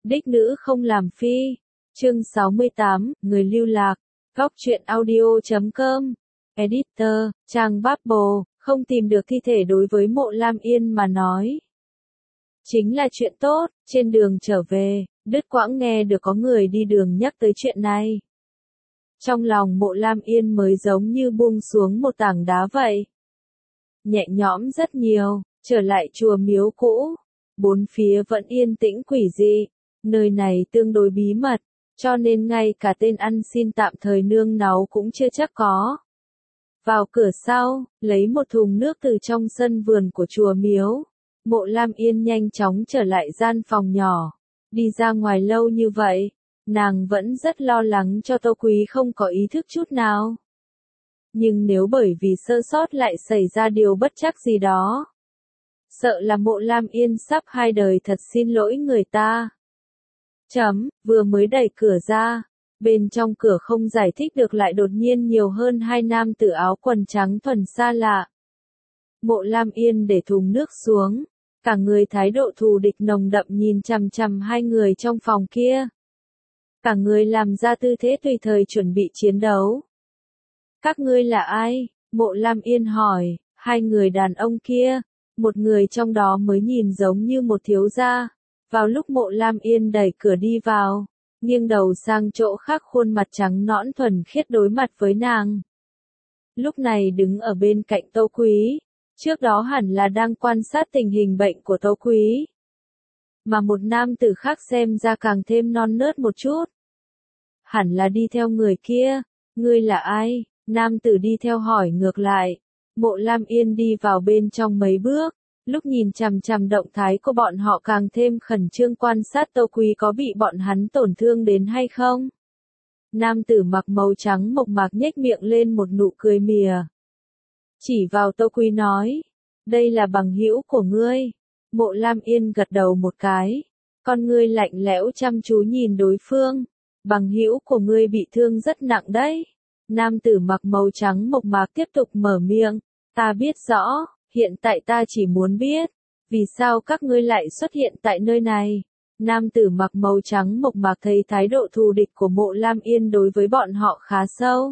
Đích nữ không làm phi. Chương 68, người lưu lạc. Góc truyện audio.com. Editor, trang Bubble, không tìm được thi thể đối với Mộ Lam Yên mà nói. Chính là chuyện tốt, trên đường trở về, đứt quãng nghe được có người đi đường nhắc tới chuyện này. Trong lòng Mộ Lam Yên mới giống như buông xuống một tảng đá vậy. Nhẹ nhõm rất nhiều, trở lại chùa miếu cũ. Bốn phía vẫn yên tĩnh quỷ dị, nơi này tương đối bí mật, cho nên ngay cả tên ăn xin tạm thời nương náu cũng chưa chắc có. Vào cửa sau, lấy một thùng nước từ trong sân vườn của chùa miếu. Mộ Lam Yên nhanh chóng trở lại gian phòng nhỏ. Đi ra ngoài lâu như vậy, nàng vẫn rất lo lắng cho Tô Quý không có ý thức chút nào. Nhưng nếu bởi vì sơ sót lại xảy ra điều bất trắc gì đó, sợ là Mộ Lam Yên sắp hai đời thật xin lỗi người ta. Vừa mới đẩy cửa ra, bên trong cửa không giải thích được lại đột nhiên nhiều hơn hai nam tử áo quần trắng thuần xa lạ. Mộ Lam Yên để thùng nước xuống, cả người thái độ thù địch nồng đậm nhìn chằm chằm hai người trong phòng kia. Cả người làm ra tư thế tùy thời chuẩn bị chiến đấu. Các ngươi là ai? Mộ Lam Yên hỏi, hai người đàn ông kia, một người trong đó mới nhìn giống như một thiếu gia. Vào lúc Mộ Lam Yên đẩy cửa đi vào, nghiêng đầu sang chỗ khác khuôn mặt trắng nõn thuần khiết đối mặt với nàng. Lúc này đứng ở bên cạnh Tô Quý, trước đó hẳn là đang quan sát tình hình bệnh của Tô Quý. Mà một nam tử khác xem ra càng thêm non nớt một chút. Hẳn là đi theo người kia, ngươi là ai? Nam tử đi theo hỏi ngược lại. Mộ Lam Yên đi vào bên trong mấy bước, lúc nhìn chằm chằm động thái của bọn họ càng thêm khẩn trương quan sát Tô Quý có bị bọn hắn tổn thương đến hay không. Nam tử mặc màu trắng mộc mạc nhếch miệng lên một nụ cười mỉa. Chỉ vào Tô Quý nói, đây là bằng hữu của ngươi. Mộ Lam Yên gật đầu một cái, con ngươi lạnh lẽo chăm chú nhìn đối phương. Bằng hữu của ngươi bị thương rất nặng đấy. Nam tử mặc màu trắng mộc mạc tiếp tục mở miệng, ta biết rõ, hiện tại ta chỉ muốn biết, vì sao các ngươi lại xuất hiện tại nơi này. Nam tử mặc màu trắng mộc mạc thấy thái độ thù địch của Mộ Lam Yên đối với bọn họ khá sâu,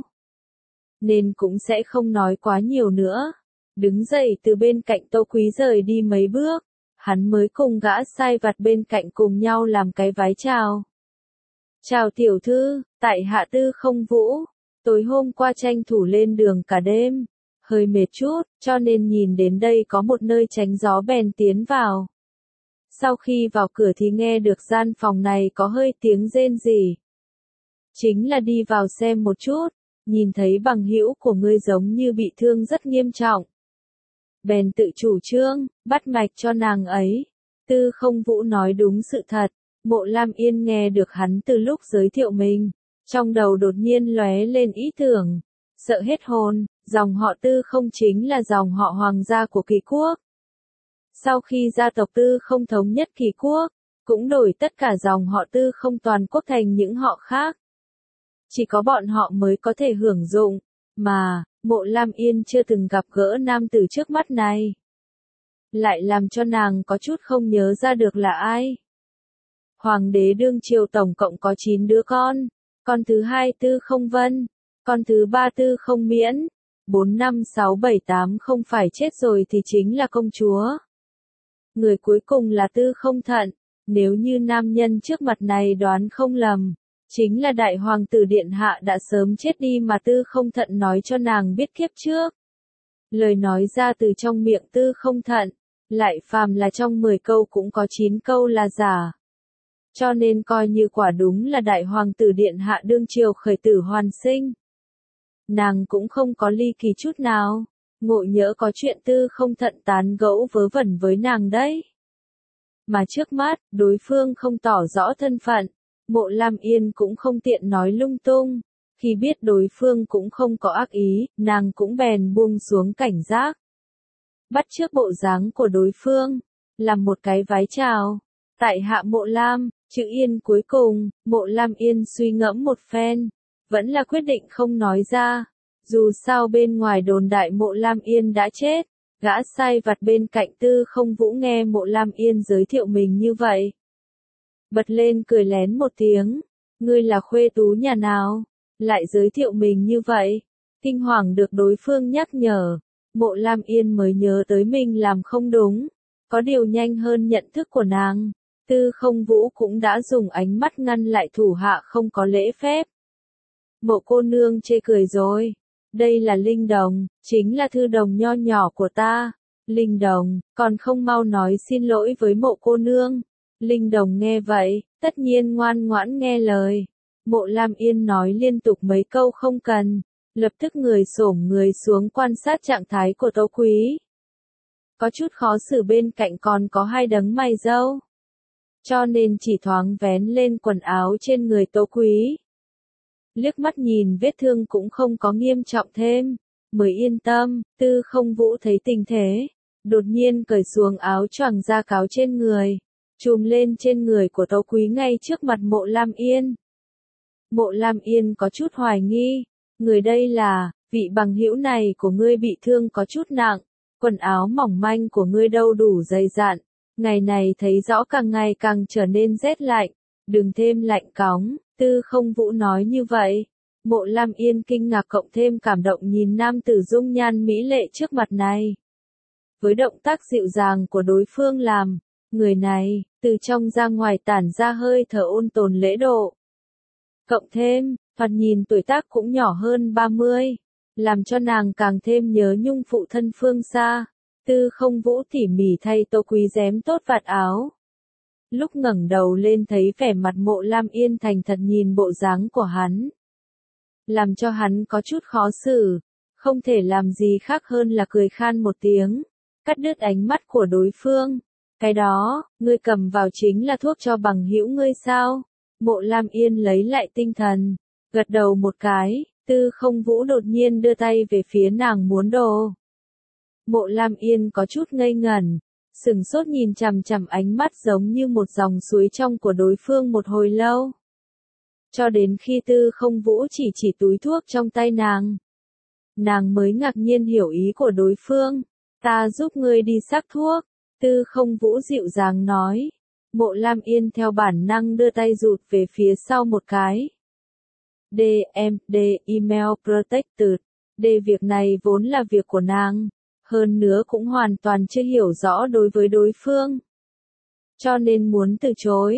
nên cũng sẽ không nói quá nhiều nữa. Đứng dậy từ bên cạnh Tô Quý rời đi mấy bước, hắn mới cùng gã sai vặt bên cạnh cùng nhau làm cái vái chào. Chào tiểu thư, tại hạ Tư Không Vũ, tối hôm qua tranh thủ lên đường cả đêm, hơi mệt chút, cho nên nhìn đến đây có một nơi tránh gió bèn tiến vào. Sau khi vào cửa thì nghe được gian phòng này có hơi tiếng rên rỉ. Chính là đi vào xem một chút, nhìn thấy bằng hữu của ngươi giống như bị thương rất nghiêm trọng. Bèn tự chủ trương, bắt mạch cho nàng ấy. Tư Không Vũ nói đúng sự thật. Mộ Lam Yên nghe được hắn từ lúc giới thiệu mình, trong đầu đột nhiên lóe lên ý tưởng, sợ hết hồn, dòng họ Tư Không chính là dòng họ hoàng gia của Kỳ Quốc. Sau khi gia tộc Tư Không thống nhất Kỳ Quốc, cũng đổi tất cả dòng họ Tư Không toàn quốc thành những họ khác. Chỉ có bọn họ mới có thể hưởng dụng, mà, Mộ Lam Yên chưa từng gặp gỡ nam tử trước mắt này. Lại làm cho nàng có chút không nhớ ra được là ai. Hoàng đế đương triều tổng cộng có 9 đứa con thứ 2 Tư Không Vân, con thứ 3 Tư Không Miễn, 4, 5, 6, 7, 8 không phải chết rồi thì chính là công chúa. Người cuối cùng là Tư Không Thận, nếu như nam nhân trước mặt này đoán không lầm, chính là đại hoàng tử điện hạ đã sớm chết đi mà Tư Không Thận nói cho nàng biết kiếp trước. Lời nói ra từ trong miệng Tư Không Thận, lại phàm là trong 10 câu cũng có 9 câu là giả. Cho nên coi như quả đúng là đại hoàng tử điện hạ đương triều khởi tử hoàn sinh. Nàng cũng không có ly kỳ chút nào, ngộ nhỡ có chuyện Tư Không Thận tán gẫu vớ vẩn với nàng đấy. Mà trước mắt, đối phương không tỏ rõ thân phận, Mộ Lam Yên cũng không tiện nói lung tung. Khi biết đối phương cũng không có ác ý, nàng cũng bèn buông xuống cảnh giác. Bắt chước bộ dáng của đối phương, làm một cái vái chào. Tại hạ Mộ Lam, chữ Yên cuối cùng, Mộ Lam Yên suy ngẫm một phen, vẫn là quyết định không nói ra. Dù sao bên ngoài đồn đại Mộ Lam Yên đã chết, gã sai vặt bên cạnh Tư Không Vũ nghe Mộ Lam Yên giới thiệu mình như vậy. bật lên cười lén một tiếng. Ngươi là khuê tú nhà nào? Lại giới thiệu mình như vậy. Kinh hoàng được đối phương nhắc nhở. Mộ Lam Yên mới nhớ tới mình làm không đúng. Có điều nhanh hơn nhận thức của nàng. Tư Không Vũ cũng đã dùng ánh mắt ngăn lại thủ hạ không có lễ phép. Mộ cô nương chê cười rồi. Đây là Linh Đồng, chính là thư đồng nho nhỏ của ta. Linh Đồng, còn không mau nói xin lỗi với mộ cô nương. Linh Đồng nghe vậy, tất nhiên ngoan ngoãn nghe lời. Mộ Lam Yên nói liên tục mấy câu không cần, lập tức người xổm người xuống quan sát trạng thái của Tâu Quý. Có chút khó xử bên cạnh còn có hai đấng mày râu. Cho nên chỉ thoáng vén lên quần áo trên người Tâu Quý. Liếc mắt nhìn vết thương cũng không có nghiêm trọng thêm, mới yên tâm. Tư Không Vũ thấy tình thế, đột nhiên cởi xuống áo choàng da cáo trên người, trùm lên trên người của Tâu Quý ngay trước mặt Mộ Lam Yên. Mộ Lam Yên có chút hoài nghi, người đây là, vị bằng hữu này của ngươi bị thương có chút nặng, quần áo mỏng manh của ngươi đâu đủ dày dặn, ngày này thấy rõ càng ngày càng trở nên rét lạnh, đừng thêm lạnh cóng. Tư Không Vũ nói như vậy, Mộ Lam Yên kinh ngạc cộng thêm cảm động nhìn nam tử dung nhan mỹ lệ trước mặt này. Với động tác dịu dàng của đối phương làm, người này, từ trong ra ngoài tản ra hơi thở ôn tồn lễ độ. Cộng thêm, thoạt nhìn tuổi tác cũng nhỏ hơn 30, làm cho nàng càng thêm nhớ nhung phụ thân phương xa. Tư Không Vũ tỉ mỉ thay Tâu Quý dém tốt vạt áo. Lúc ngẩng đầu lên thấy vẻ mặt Mộ Lam Yên thành thật nhìn bộ dáng của hắn. Làm cho hắn có chút khó xử, không thể làm gì khác hơn là cười khan một tiếng, cắt đứt ánh mắt của đối phương. Cái đó, ngươi cầm vào chính là thuốc cho bằng hữu ngươi sao? Mộ Lam Yên lấy lại tinh thần, gật đầu một cái. Tư Không Vũ đột nhiên đưa tay về phía nàng muốn đồ. Mộ Lam Yên có chút ngây ngẩn, sừng sốt nhìn chằm chằm ánh mắt giống như một dòng suối trong của đối phương một hồi lâu. Cho đến khi Tư Không Vũ chỉ túi thuốc trong tay nàng mới ngạc nhiên hiểu ý của đối phương. Ta giúp ngươi đi xắc thuốc. Tư Không Vũ dịu dàng nói. Mộ Lam Yên theo bản năng đưa tay rụt về phía sau một cái. D email protected. Việc này vốn là việc của nàng. Hơn nữa cũng hoàn toàn chưa hiểu rõ đối với đối phương. Cho nên muốn từ chối.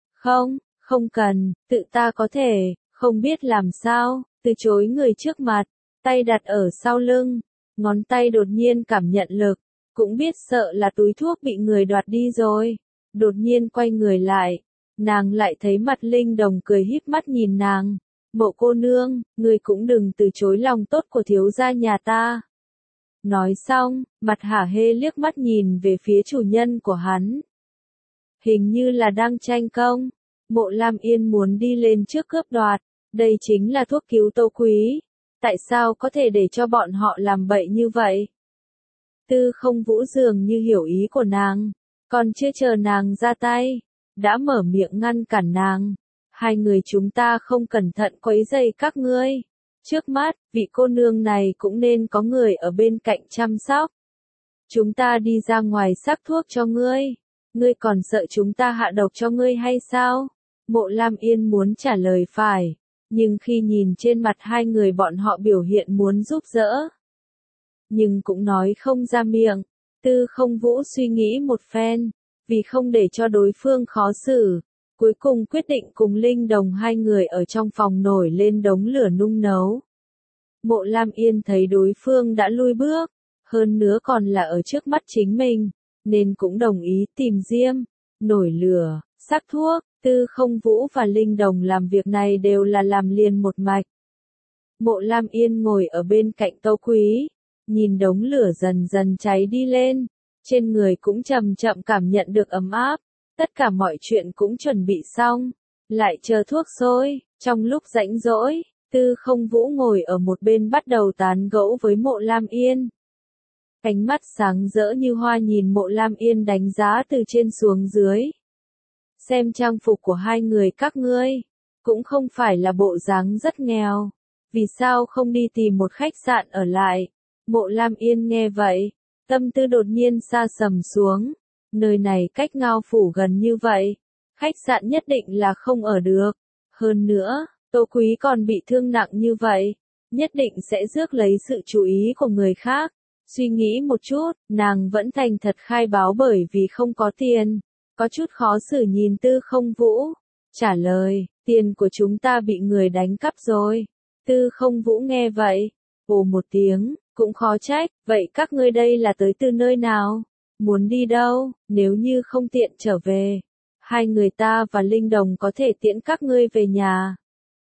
Không cần, tự ta có thể, không biết làm sao, từ chối người trước mặt, tay đặt ở sau lưng, ngón tay đột nhiên cảm nhận lực, cũng biết sợ là túi thuốc bị người đoạt đi rồi. Đột nhiên quay người lại, nàng lại thấy mặt Linh Đồng cười híp mắt nhìn nàng. Mộ cô nương, ngươi cũng đừng từ chối lòng tốt của thiếu gia nhà ta. Nói xong, mặt hả hê liếc mắt nhìn về phía chủ nhân của hắn. Hình như là đang tranh công. Mộ Lam Yên muốn đi lên trước cướp đoạt. Đây chính là thuốc cứu Tâu Quý. Tại sao có thể để cho bọn họ làm bậy như vậy? Tư Không Vũ dường như hiểu ý của nàng. Còn chưa chờ nàng ra tay, đã mở miệng ngăn cản nàng. Hai người chúng ta không cẩn thận quấy rầy các ngươi. Trước mắt, vị cô nương này cũng nên có người ở bên cạnh chăm sóc. Chúng ta đi ra ngoài sắc thuốc cho ngươi. Ngươi còn sợ chúng ta hạ độc cho ngươi hay sao? Mộ Lam Yên muốn trả lời phải, nhưng khi nhìn trên mặt hai người bọn họ biểu hiện muốn giúp đỡ, nhưng cũng nói không ra miệng. Tư Không Vũ suy nghĩ một phen, vì không để cho đối phương khó xử, cuối cùng quyết định cùng Linh Đồng hai người ở trong phòng nổi lên đống lửa nung nấu. Mộ Lam Yên thấy đối phương đã lui bước, hơn nữa còn là ở trước mắt chính mình, nên cũng đồng ý tìm diêm, nổi lửa, sắc thuốc. Tư Không Vũ và Linh Đồng làm việc này đều là làm liền một mạch. Mộ Lam Yên ngồi ở bên cạnh Tâu Quý, nhìn đống lửa dần dần cháy đi lên, trên người cũng chậm chậm cảm nhận được ấm áp, tất cả mọi chuyện cũng chuẩn bị xong, lại chờ thuốc sôi. Trong lúc rảnh rỗi, Tư Không Vũ ngồi ở một bên bắt đầu tán gẫu với Mộ Lam Yên. Ánh mắt sáng rỡ như hoa nhìn Mộ Lam Yên đánh giá từ trên xuống dưới. Xem trang phục của hai người các ngươi, cũng không phải là bộ dáng rất nghèo, vì sao không đi tìm một khách sạn ở lại? Mộ Lam Yên nghe vậy, tâm tư đột nhiên xa sầm xuống, nơi này cách Ngao phủ gần như vậy, khách sạn nhất định là không ở được. Hơn nữa, Tô Quý còn bị thương nặng như vậy, nhất định sẽ rước lấy sự chú ý của người khác. Suy nghĩ một chút, nàng vẫn thành thật khai báo bởi vì không có tiền. Có chút khó xử nhìn Tư Không Vũ. Trả lời, tiền của chúng ta bị người đánh cắp rồi. Tư Không Vũ nghe vậy, ồ một tiếng, cũng khó trách, vậy các ngươi đây là tới từ nơi nào? Muốn đi đâu? Nếu như không tiện trở về, hai người ta và Linh Đồng có thể tiễn các ngươi về nhà.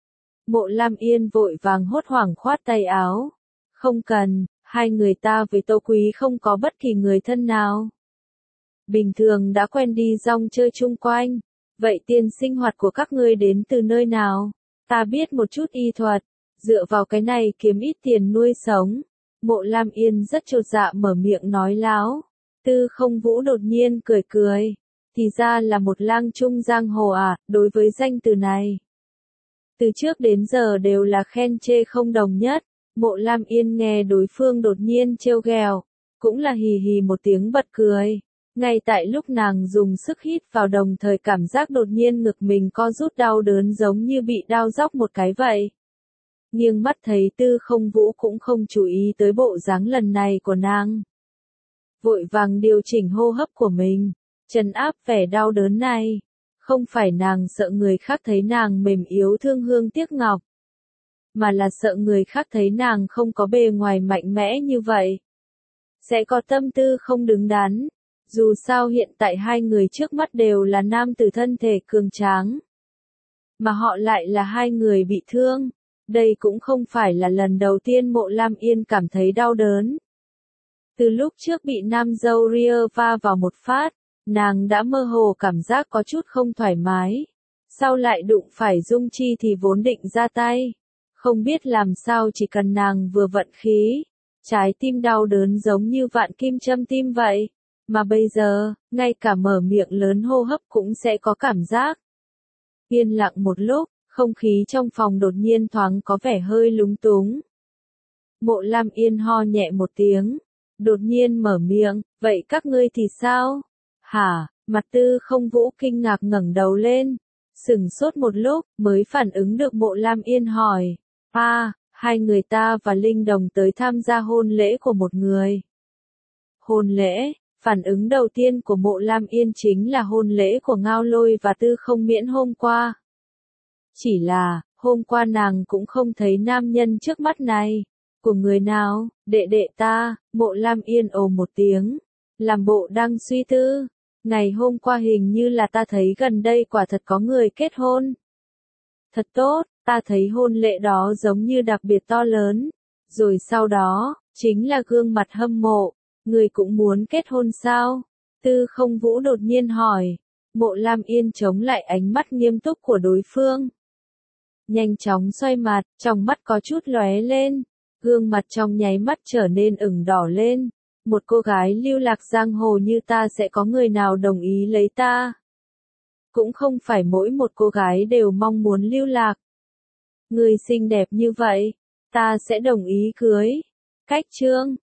Mộ Lam Yên vội vàng hốt hoảng khoát tay áo. Không cần, hai người ta với Tô Quý không có bất kỳ người thân nào. Bình thường đã quen đi rong chơi chung quanh. Vậy tiền sinh hoạt của các ngươi đến từ nơi nào? Ta biết một chút y thuật, dựa vào cái này kiếm ít tiền nuôi sống. Mộ Lam Yên rất chột dạ mở miệng nói láo. Tư Không Vũ đột nhiên cười cười. Thì ra là một lang trung giang hồ à, đối với danh từ này. Từ trước đến giờ đều là khen chê không đồng nhất. Mộ Lam Yên nghe đối phương đột nhiên trêu ghẹo, cũng là hì hì một tiếng bật cười. Ngay tại lúc nàng dùng sức hít vào đồng thời cảm giác đột nhiên ngực mình co rút đau đớn giống như bị đau róc một cái vậy. Nghiêng mắt thấy Tư Không Vũ cũng không chú ý tới bộ dáng lần này của nàng. Vội vàng điều chỉnh hô hấp của mình, trấn áp vẻ đau đớn này. Không phải nàng sợ người khác thấy nàng mềm yếu thương hương tiếc ngọc, mà là sợ người khác thấy nàng không có bề ngoài mạnh mẽ như vậy. Sẽ có tâm tư không đứng đắn. Dù sao hiện tại hai người trước mắt đều là nam tử thân thể cường tráng. Mà họ lại là hai người bị thương. Đây cũng không phải là lần đầu tiên Mộ Lam Yên cảm thấy đau đớn. Từ lúc trước bị nam dâu Ria va vào một phát, nàng đã mơ hồ cảm giác có chút không thoải mái. Sau lại đụng phải Dung Chi thì vốn định ra tay. Không biết làm sao chỉ cần nàng vừa vận khí, trái tim đau đớn giống như vạn kim châm tim vậy. Mà bây giờ, ngay cả mở miệng lớn hô hấp cũng sẽ có cảm giác. Yên lặng một lúc, không khí trong phòng đột nhiên thoáng có vẻ hơi lúng túng. Mộ Lam Yên ho nhẹ một tiếng, đột nhiên mở miệng, vậy các ngươi thì sao? Hả? Mặt Tư Không Vũ kinh ngạc ngẩng đầu lên, sửng sốt một lúc, mới phản ứng được Mộ Lam Yên hỏi. Hai người ta và Linh Đồng tới tham gia hôn lễ của một người. Hôn lễ? Phản ứng đầu tiên của Mộ Lam Yên chính là hôn lễ của Ngao Lôi và Tư Không Miễn hôm qua. Chỉ là, hôm qua nàng cũng không thấy nam nhân trước mắt này. Của người nào? Đệ đệ ta. Mộ Lam Yên ồ một tiếng, làm bộ đang suy tư. Ngày hôm qua hình như là ta thấy gần đây quả thật có người kết hôn. Thật tốt, ta thấy hôn lễ đó giống như đặc biệt to lớn. Rồi sau đó, chính là gương mặt hâm mộ. Người cũng muốn kết hôn sao? Tư Không Vũ đột nhiên hỏi. Mộ Lam Yên chống lại ánh mắt nghiêm túc của đối phương. Nhanh chóng xoay mặt, trong mắt có chút lóe lên. Gương mặt trong nháy mắt trở nên ửng đỏ lên. Một cô gái lưu lạc giang hồ như ta sẽ có người nào đồng ý lấy ta? Cũng không phải mỗi một cô gái đều mong muốn lưu lạc. Người xinh đẹp như vậy, ta sẽ đồng ý cưới. Cách chương